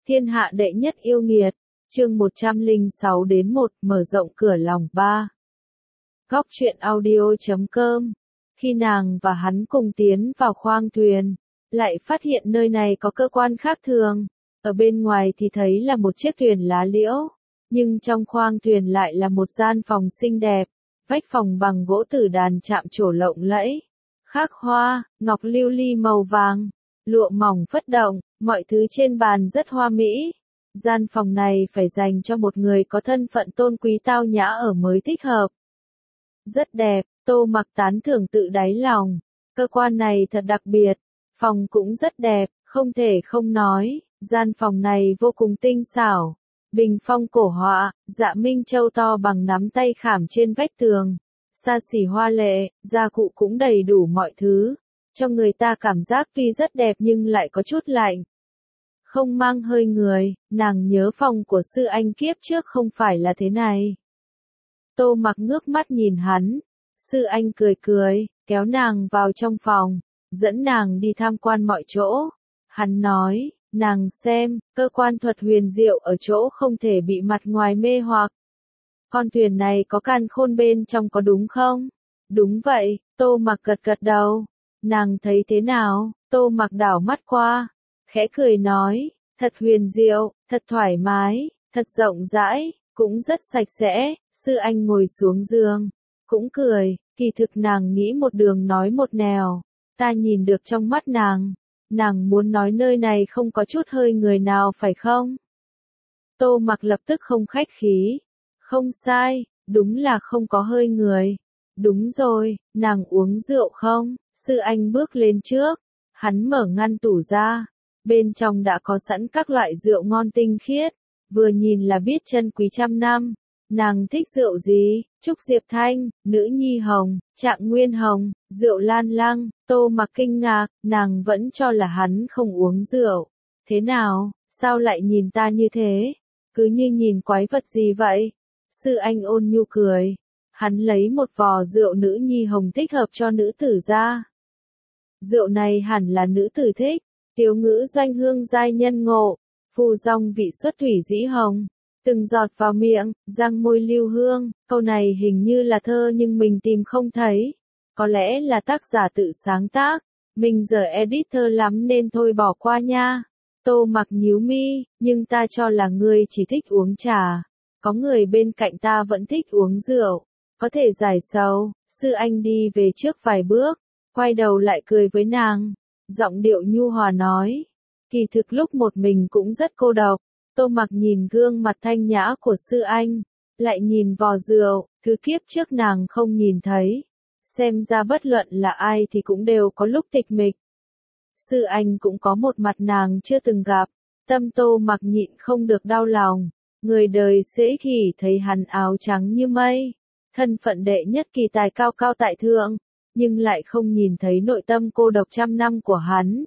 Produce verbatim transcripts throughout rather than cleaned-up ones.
Thiên hạ đệ nhất yêu nghiệt, chương một trăm lẻ sáu đến một, mở rộng cửa lòng ba. Góc truyện audio.com. Khi nàng và hắn cùng tiến vào khoang thuyền, lại phát hiện nơi này có cơ quan khác thường. Ở bên ngoài thì thấy là một chiếc thuyền lá liễu, nhưng trong khoang thuyền lại là một gian phòng xinh đẹp, vách phòng bằng gỗ tử đàn chạm trổ lộng lẫy, khắc hoa, ngọc lưu ly màu vàng, lụa mỏng phất động, mọi thứ trên bàn rất hoa mỹ. Gian phòng này phải dành cho một người có thân phận tôn quý tao nhã ở mới thích hợp. Rất đẹp, Tô Mặc tán thưởng tự đáy lòng. Cơ quan này thật đặc biệt, phòng cũng rất đẹp, không thể không nói, gian phòng này vô cùng tinh xảo. Bình phong cổ họa, dạ minh châu to bằng nắm tay khảm trên vách tường, xa xỉ hoa lệ, gia cụ cũng đầy đủ mọi thứ, cho người ta cảm giác tuy rất đẹp nhưng lại có chút lạnh. Không mang hơi người, nàng nhớ phòng của sư anh kiếp trước không phải là thế này. Tô Mặc ngước mắt nhìn hắn, sư anh cười cười, kéo nàng vào trong phòng, dẫn nàng đi tham quan mọi chỗ. Hắn nói, nàng xem, cơ quan thuật huyền diệu ở chỗ không thể bị mặt ngoài mê hoặc. Con thuyền này có càn khôn bên trong có đúng không? Đúng vậy, Tô Mặc gật gật đầu. Nàng thấy thế nào? Tô Mặc đảo mắt qua, khẽ cười nói, thật huyền diệu, thật thoải mái, thật rộng rãi, cũng rất sạch sẽ. Sư anh ngồi xuống giường, cũng cười, kỳ thực nàng nghĩ một đường nói một nẻo, ta nhìn được trong mắt nàng. Nàng muốn nói nơi này không có chút hơi người nào phải không? Tô Mặc lập tức không khách khí. Không sai, đúng là không có hơi người. Đúng rồi, nàng uống rượu không? Sư anh bước lên trước, hắn mở ngăn tủ ra. Bên trong đã có sẵn các loại rượu ngon tinh khiết, vừa nhìn là biết chân quý trăm năm. Nàng thích rượu gì? Trúc Diệp Thanh, Nữ Nhi Hồng, Trạng Nguyên Hồng, rượu Lan Lăng. Tô Mặc kinh ngạc, nàng vẫn cho là hắn không uống rượu. Thế nào, sao lại nhìn ta như thế? Cứ như nhìn quái vật gì vậy? Sư anh ôn nhu cười. Hắn lấy một vò rượu Nữ Nhi Hồng thích hợp cho nữ tử ra. Rượu này hẳn là nữ tử thích. Tiếu ngữ doanh hương giai nhân ngộ, phù dòng vị xuất thủy dĩ hồng. Từng giọt vào miệng, răng môi lưu hương. Câu này hình như là thơ nhưng mình tìm không thấy. Có lẽ là tác giả tự sáng tác. Mình giờ edit thơ lắm nên thôi bỏ qua nha. Tô Mặc nhíu mi, nhưng ta cho là ngươi chỉ thích uống trà. Có người bên cạnh ta vẫn thích uống rượu. Có thể giải sầu. Sư anh đi về trước vài bước, quay đầu lại cười với nàng. Giọng điệu nhu hòa nói. Kỳ thực lúc một mình cũng rất cô độc. Tô Mặc nhìn gương mặt thanh nhã của sư anh, lại nhìn vò rượu, thứ kiếp trước nàng không nhìn thấy. Xem ra bất luận là ai thì cũng đều có lúc tịch mịch. Sư anh cũng có một mặt nàng chưa từng gặp, tâm Tô Mặc nhịn không được đau lòng. Người đời dễ khi thấy hắn áo trắng như mây, thân phận đệ nhất kỳ tài cao cao tại thượng, nhưng lại không nhìn thấy nội tâm cô độc trăm năm của hắn.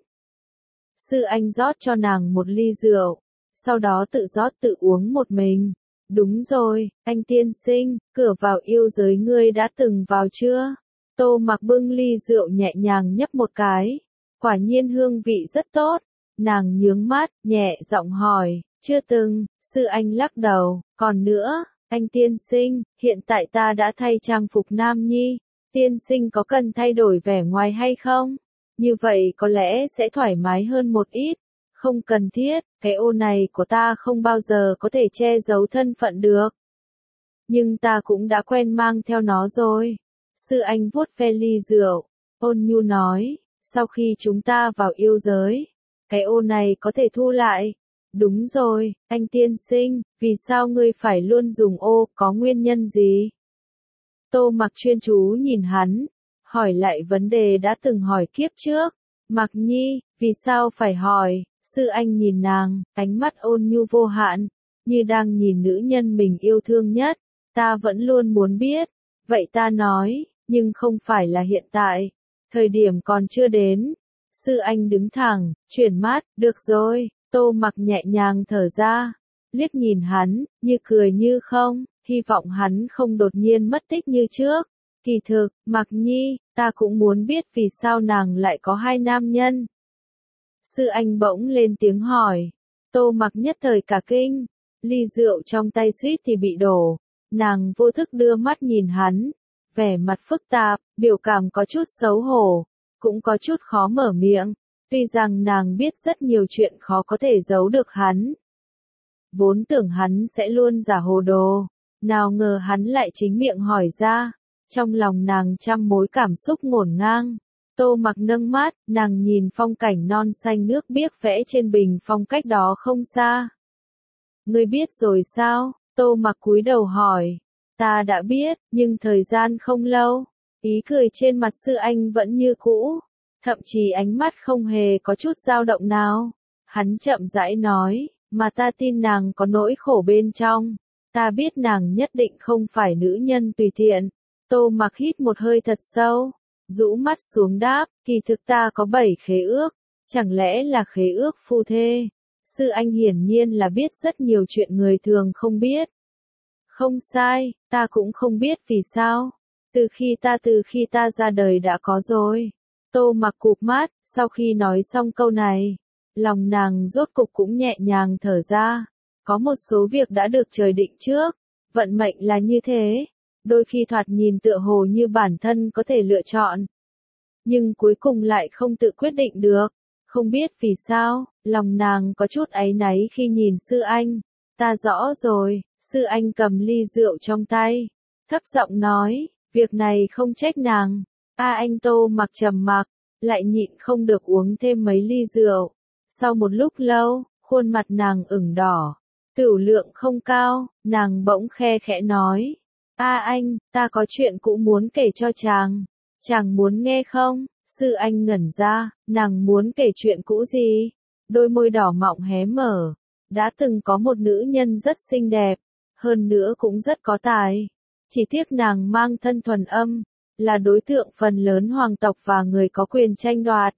Sư anh rót cho nàng một ly rượu, sau đó tự rót tự uống một mình. Đúng rồi, anh tiên sinh, cửa vào yêu giới ngươi đã từng vào chưa? Tô Mặc bưng ly rượu nhẹ nhàng nhấp một cái. Quả nhiên hương vị rất tốt. Nàng nhướng mắt, nhẹ giọng hỏi, chưa từng. Sư anh lắc đầu, còn nữa, anh tiên sinh, hiện tại ta đã thay trang phục nam nhi. Tiên sinh có cần thay đổi vẻ ngoài hay không? Như vậy có lẽ sẽ thoải mái hơn một ít. Không cần thiết, cái ô này của ta không bao giờ có thể che giấu thân phận được. Nhưng ta cũng đã quen mang theo nó rồi. Sư anh vuốt ve ly rượu, ôn nhu nói, sau khi chúng ta vào yêu giới, cái ô này có thể thu lại. Đúng rồi, anh tiên sinh, vì sao ngươi phải luôn dùng ô, có nguyên nhân gì? Tô Mặc chuyên chú nhìn hắn, hỏi lại vấn đề đã từng hỏi kiếp trước. Mặc nhi, vì sao phải hỏi? Sư anh nhìn nàng, ánh mắt ôn nhu vô hạn, như đang nhìn nữ nhân mình yêu thương nhất. Ta vẫn luôn muốn biết. Vậy ta nói, nhưng không phải là hiện tại. Thời điểm còn chưa đến. Sư anh đứng thẳng, chuyển mắt, được rồi. Tô Mặc nhẹ nhàng thở ra, liếc nhìn hắn, như cười như không, hy vọng hắn không đột nhiên mất tích như trước. Kỳ thực, Mặc nhi, ta cũng muốn biết vì sao nàng lại có hai nam nhân. Sư anh bỗng lên tiếng hỏi. Tô Mặc nhất thời cả kinh, ly rượu trong tay suýt thì bị đổ, nàng vô thức đưa mắt nhìn hắn, vẻ mặt phức tạp, biểu cảm có chút xấu hổ, cũng có chút khó mở miệng, tuy rằng nàng biết rất nhiều chuyện khó có thể giấu được hắn. Vốn tưởng hắn sẽ luôn giả hồ đồ, nào ngờ hắn lại chính miệng hỏi ra, trong lòng nàng trăm mối cảm xúc ngổn ngang. Tô Mặc nâng mắt, nàng nhìn phong cảnh non xanh nước biếc vẽ trên bình phong cách đó không xa. Ngươi biết rồi sao? Tô Mặc cúi đầu hỏi. Ta đã biết, nhưng thời gian không lâu. Ý cười trên mặt sư anh vẫn như cũ, thậm chí ánh mắt không hề có chút dao động nào. Hắn chậm rãi nói, mà ta tin nàng có nỗi khổ bên trong. Ta biết nàng nhất định không phải nữ nhân tùy tiện. Tô Mặc hít một hơi thật sâu, rũ mắt xuống đáp, kỳ thực ta có bảy khế ước, chẳng lẽ là khế ước phu thê? Sư anh hiển nhiên là biết rất nhiều chuyện người thường không biết. Không sai, ta cũng không biết vì sao. Từ khi ta từ khi ta ra đời đã có rồi. Tô Mặc cụp mắt, sau khi nói xong câu này, lòng nàng rốt cục cũng nhẹ nhàng thở ra. Có một số việc đã được trời định trước, vận mệnh là như thế. Đôi khi thoạt nhìn tựa hồ như bản thân có thể lựa chọn, nhưng cuối cùng lại không tự quyết định được. Không biết vì sao, lòng nàng có chút áy náy khi nhìn sư anh. Ta rõ rồi, sư anh cầm ly rượu trong tay, thấp giọng nói, việc này không trách nàng. A anh Tô Mặc trầm mặc, lại nhịn không được uống thêm mấy ly rượu. Sau một lúc lâu, khuôn mặt nàng ửng đỏ, tửu lượng không cao, nàng bỗng khe khẽ nói. A anh, ta có chuyện cũ muốn kể cho chàng. Chàng muốn nghe không? Sư anh ngẩn ra, nàng muốn kể chuyện cũ gì? Đôi môi đỏ mọng hé mở. Đã từng có một nữ nhân rất xinh đẹp, hơn nữa cũng rất có tài. Chỉ tiếc nàng mang thân thuần âm, là đối tượng phần lớn hoàng tộc và người có quyền tranh đoạt.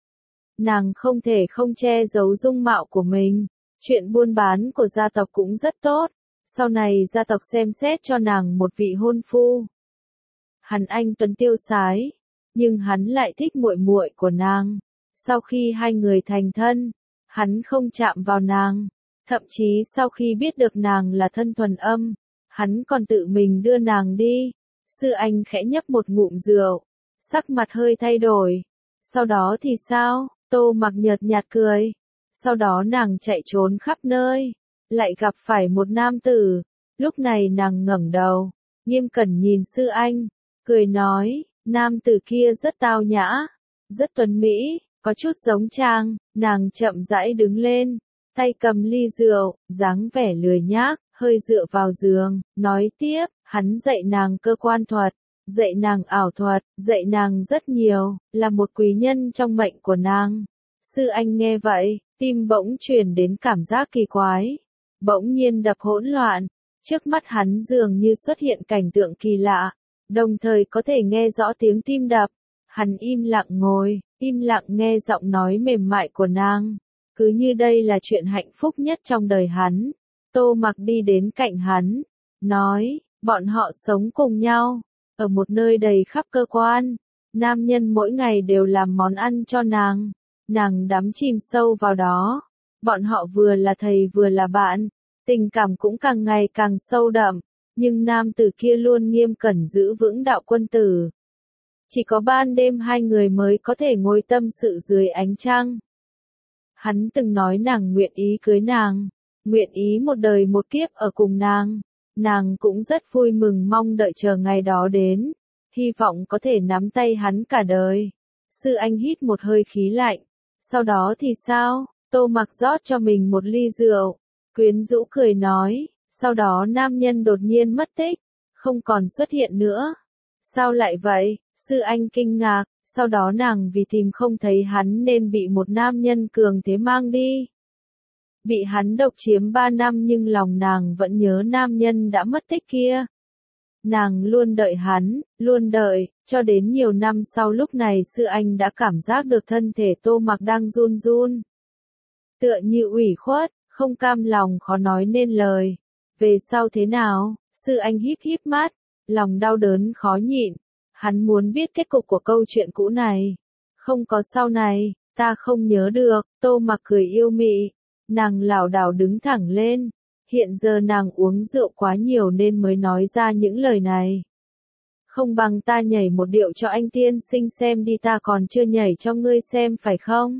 Nàng không thể không che giấu dung mạo của mình. Chuyện buôn bán của gia tộc cũng rất tốt. Sau này gia tộc xem xét cho nàng một vị hôn phu. Hắn anh tuấn tiêu sái, nhưng hắn lại thích muội muội của nàng. Sau khi hai người thành thân, hắn không chạm vào nàng, thậm chí sau khi biết được nàng là thân thuần âm, hắn còn tự mình đưa nàng đi. Sư anh khẽ nhấp một ngụm rượu, sắc mặt hơi thay đổi. Sau đó thì sao? Tô Mặc nhợt nhạt cười. Sau đó nàng chạy trốn khắp nơi, lại gặp phải một nam tử. Lúc này nàng ngẩng đầu, nghiêm cẩn nhìn sư anh, cười nói, nam tử kia rất tao nhã, rất tuấn mỹ, có chút giống chàng. Nàng chậm rãi đứng lên, tay cầm ly rượu, dáng vẻ lười nhác, hơi dựa vào giường, nói tiếp, hắn dạy nàng cơ quan thuật, dạy nàng ảo thuật, dạy nàng rất nhiều, là một quý nhân trong mệnh của nàng. Sư anh nghe vậy, tim bỗng truyền đến cảm giác kỳ quái, bỗng nhiên đập hỗn loạn, trước mắt hắn dường như xuất hiện cảnh tượng kỳ lạ, đồng thời có thể nghe rõ tiếng tim đập. Hắn im lặng ngồi, im lặng nghe giọng nói mềm mại của nàng, cứ như đây là chuyện hạnh phúc nhất trong đời hắn. Tô Mặc đi đến cạnh hắn, nói, bọn họ sống cùng nhau, ở một nơi đầy khắp cơ quan, nam nhân mỗi ngày đều làm món ăn cho nàng, nàng đắm chìm sâu vào đó, bọn họ vừa là thầy vừa là bạn, tình cảm cũng càng ngày càng sâu đậm, nhưng nam tử kia luôn nghiêm cẩn giữ vững đạo quân tử. Chỉ có ban đêm hai người mới có thể ngồi tâm sự dưới ánh trăng. Hắn từng nói nàng nguyện ý cưới nàng, nguyện ý một đời một kiếp ở cùng nàng. Nàng cũng rất vui mừng mong đợi chờ ngày đó đến, hy vọng có thể nắm tay hắn cả đời. Sư anh hít một hơi khí lạnh. Sau đó thì sao? Tô Mặc rót cho mình một ly rượu, quyến rũ cười nói, sau đó nam nhân đột nhiên mất tích, không còn xuất hiện nữa. Sao lại vậy? Sư anh kinh ngạc, sau đó nàng vì tìm không thấy hắn nên bị một nam nhân cường thế mang đi. Bị hắn độc chiếm ba năm nhưng lòng nàng vẫn nhớ nam nhân đã mất tích kia. Nàng luôn đợi hắn, luôn đợi, cho đến nhiều năm sau lúc này sư anh đã cảm giác được thân thể Tô Mặc đang run run. Tựa như ủy khuất, không cam lòng khó nói nên lời. Về sau thế nào? Sư anh híp híp mắt, lòng đau đớn khó nhịn. Hắn muốn biết kết cục của câu chuyện cũ này. Không có sau này, ta không nhớ được. Tô Mặc cười yêu mị. Nàng lảo đảo đứng thẳng lên, hiện giờ nàng uống rượu quá nhiều nên mới nói ra những lời này. Không bằng ta nhảy một điệu cho anh tiên sinh xem đi, ta còn chưa nhảy cho ngươi xem phải không?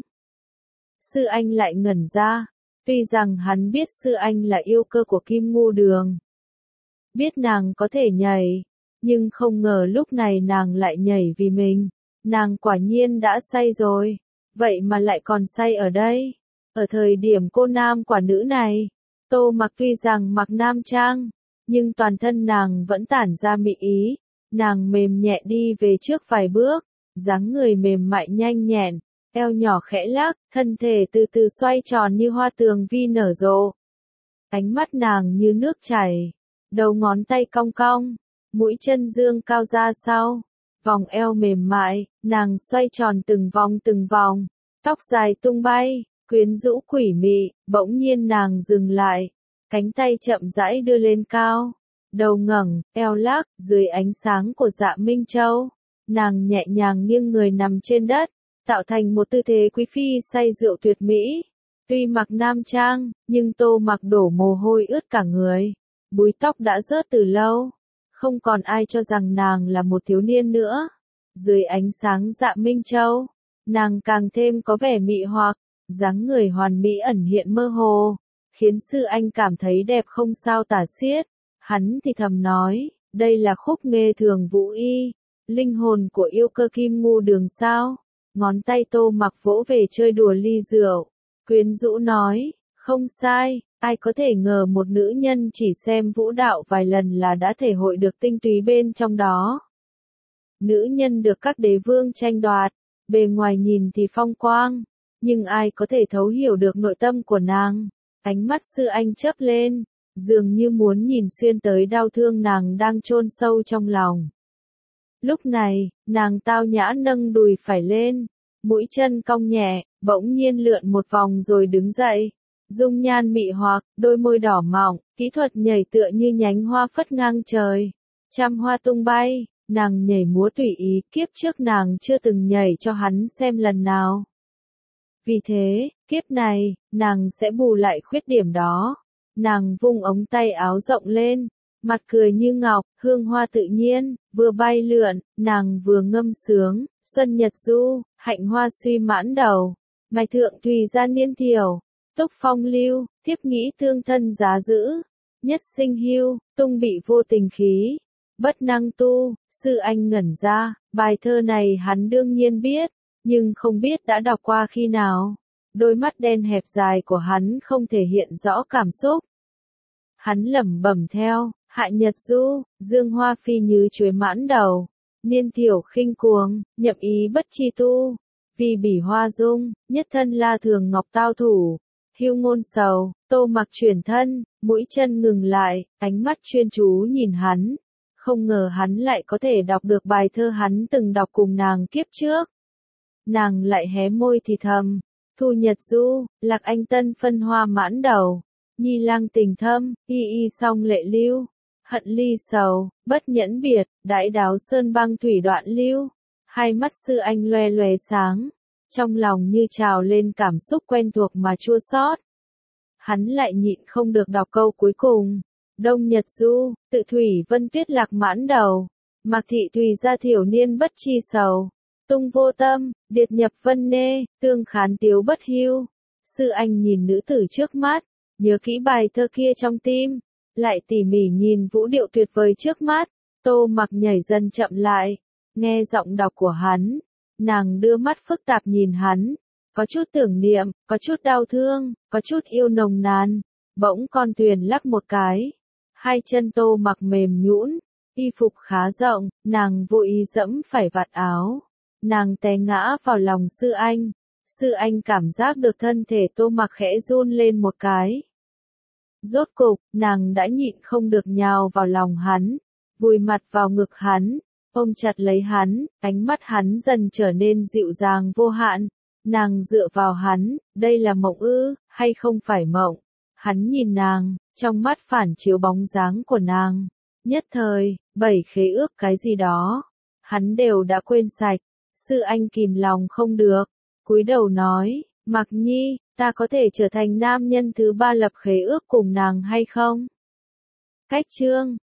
Sư Anh lại ngẩn ra, tuy rằng hắn biết Sư Anh là yêu cơ của Kim Ngưu Đường. Biết nàng có thể nhảy, nhưng không ngờ lúc này nàng lại nhảy vì mình. Nàng quả nhiên đã say rồi, vậy mà lại còn say ở đây. Ở thời điểm cô nam quả nữ này, Tô Mặc tuy rằng mặc nam trang, nhưng toàn thân nàng vẫn tản ra mị ý. Nàng mềm nhẹ đi về trước vài bước, dáng người mềm mại nhanh nhẹn, eo nhỏ khẽ lắc, thân thể từ từ xoay tròn như hoa tường vi nở rộ. Ánh mắt nàng như nước chảy, đầu ngón tay cong cong, mũi chân dương cao ra sau, vòng eo mềm mại, nàng xoay tròn từng vòng từng vòng, tóc dài tung bay, quyến rũ quỷ mị, bỗng nhiên nàng dừng lại, cánh tay chậm rãi đưa lên cao. Đầu ngẩng, eo lắc, dưới ánh sáng của Dạ Minh Châu, nàng nhẹ nhàng nghiêng người nằm trên đất, tạo thành một tư thế quý phi say rượu tuyệt mỹ. Tuy mặc nam trang, nhưng Tô Mặc đổ mồ hôi ướt cả người, búi tóc đã rớt từ lâu, không còn ai cho rằng nàng là một thiếu niên nữa. Dưới ánh sáng Dạ Minh Châu, nàng càng thêm có vẻ mị hoặc, dáng người hoàn mỹ ẩn hiện mơ hồ, khiến Sư Anh cảm thấy đẹp không sao tả xiết. Hắn thì thầm nói, đây là khúc nghề Thường Vũ Y, linh hồn của yêu cơ Kim Ngưu Đường sao? Ngón tay Tô Mặc vỗ về chơi đùa ly rượu, quyến rũ nói, không sai, ai có thể ngờ một nữ nhân chỉ xem vũ đạo vài lần là đã thể hội được tinh túy bên trong đó. Nữ nhân được các đế vương tranh đoạt, bề ngoài nhìn thì phong quang, nhưng ai có thể thấu hiểu được nội tâm của nàng? Ánh mắt Sư Anh chớp lên, dường như muốn nhìn xuyên tới đau thương nàng đang chôn sâu trong lòng. Lúc này, nàng tao nhã nâng đùi phải lên, mũi chân cong nhẹ, bỗng nhiên lượn một vòng rồi đứng dậy. Dung nhan mị hoặc, đôi môi đỏ mọng, kỹ thuật nhảy tựa như nhánh hoa phất ngang trời. Trăm hoa tung bay, nàng nhảy múa tùy ý, kiếp trước nàng chưa từng nhảy cho hắn xem lần nào. Vì thế, kiếp này, nàng sẽ bù lại khuyết điểm đó. Nàng vung ống tay áo rộng lên, mặt cười như ngọc, hương hoa tự nhiên, vừa bay lượn, nàng vừa ngâm sướng, xuân nhật du, hạnh hoa suy mãn đầu, mài thượng tùy gia niên thiểu, túc phong lưu, thiếp nghĩ tương thân giá giữ, nhất sinh hưu, tung bị vô tình khí, bất năng tu. Sư Anh ngẩn ra, bài thơ này hắn đương nhiên biết, nhưng không biết đã đọc qua khi nào. Đôi mắt đen hẹp dài của hắn không thể hiện rõ cảm xúc. Hắn lẩm bẩm theo, hạ nhật du, dương hoa phi như chuối mãn đầu, niên thiểu khinh cuồng, nhậm ý bất chi tu, vì bỉ hoa dung, nhất thân la thường ngọc tao thủ, hưu ngôn sầu. Tô Mặc chuyển thân, mũi chân ngừng lại, ánh mắt chuyên chú nhìn hắn. Không ngờ hắn lại có thể đọc được bài thơ hắn từng đọc cùng nàng kiếp trước. Nàng lại hé môi thì thầm, thu nhật du, lạc anh tân phân hoa mãn đầu, nhi lang tình thâm, y y song lệ lưu, hận ly sầu, bất nhẫn biệt, đãi đáo sơn băng thủy đoạn lưu. Hai mắt Sư Anh loe loe sáng, trong lòng như trào lên cảm xúc quen thuộc mà chua xót. Hắn lại nhịn không được đọc câu cuối cùng, đông nhật du, tự thủy vân tuyết lạc mãn đầu, mạc thị thùy gia thiểu niên bất chi sầu, tung vô tâm, điệt nhập vân nê, tương khán tiếu bất hưu. Sư Anh nhìn nữ tử trước mắt, nhớ kỹ bài thơ kia trong tim, lại tỉ mỉ nhìn vũ điệu tuyệt vời trước mắt. Tô Mặc nhảy dần chậm lại, nghe giọng đọc của hắn, nàng đưa mắt phức tạp nhìn hắn, có chút tưởng niệm, có chút đau thương, có chút yêu nồng nàn. Bỗng con thuyền lắc một cái, hai chân Tô Mặc mềm nhũn, y phục khá rộng, nàng vô ý dẫm phải vạt áo, nàng té ngã vào lòng Sư Anh. Sư Anh cảm giác được thân thể Tô Mặc khẽ run lên một cái. Rốt cục, nàng đã nhịn không được nhào vào lòng hắn, vùi mặt vào ngực hắn, ôm chặt lấy hắn, ánh mắt hắn dần trở nên dịu dàng vô hạn. Nàng dựa vào hắn, đây là mộng ư, hay không phải mộng? Hắn nhìn nàng, trong mắt phản chiếu bóng dáng của nàng. Nhất thời, bảy khế ước cái gì đó, hắn đều đã quên sạch. Sư Anh kìm lòng không được, cúi đầu nói, Mạc Nhi, ta có thể trở thành nam nhân thứ ba lập khế ước cùng nàng hay không? Cách chương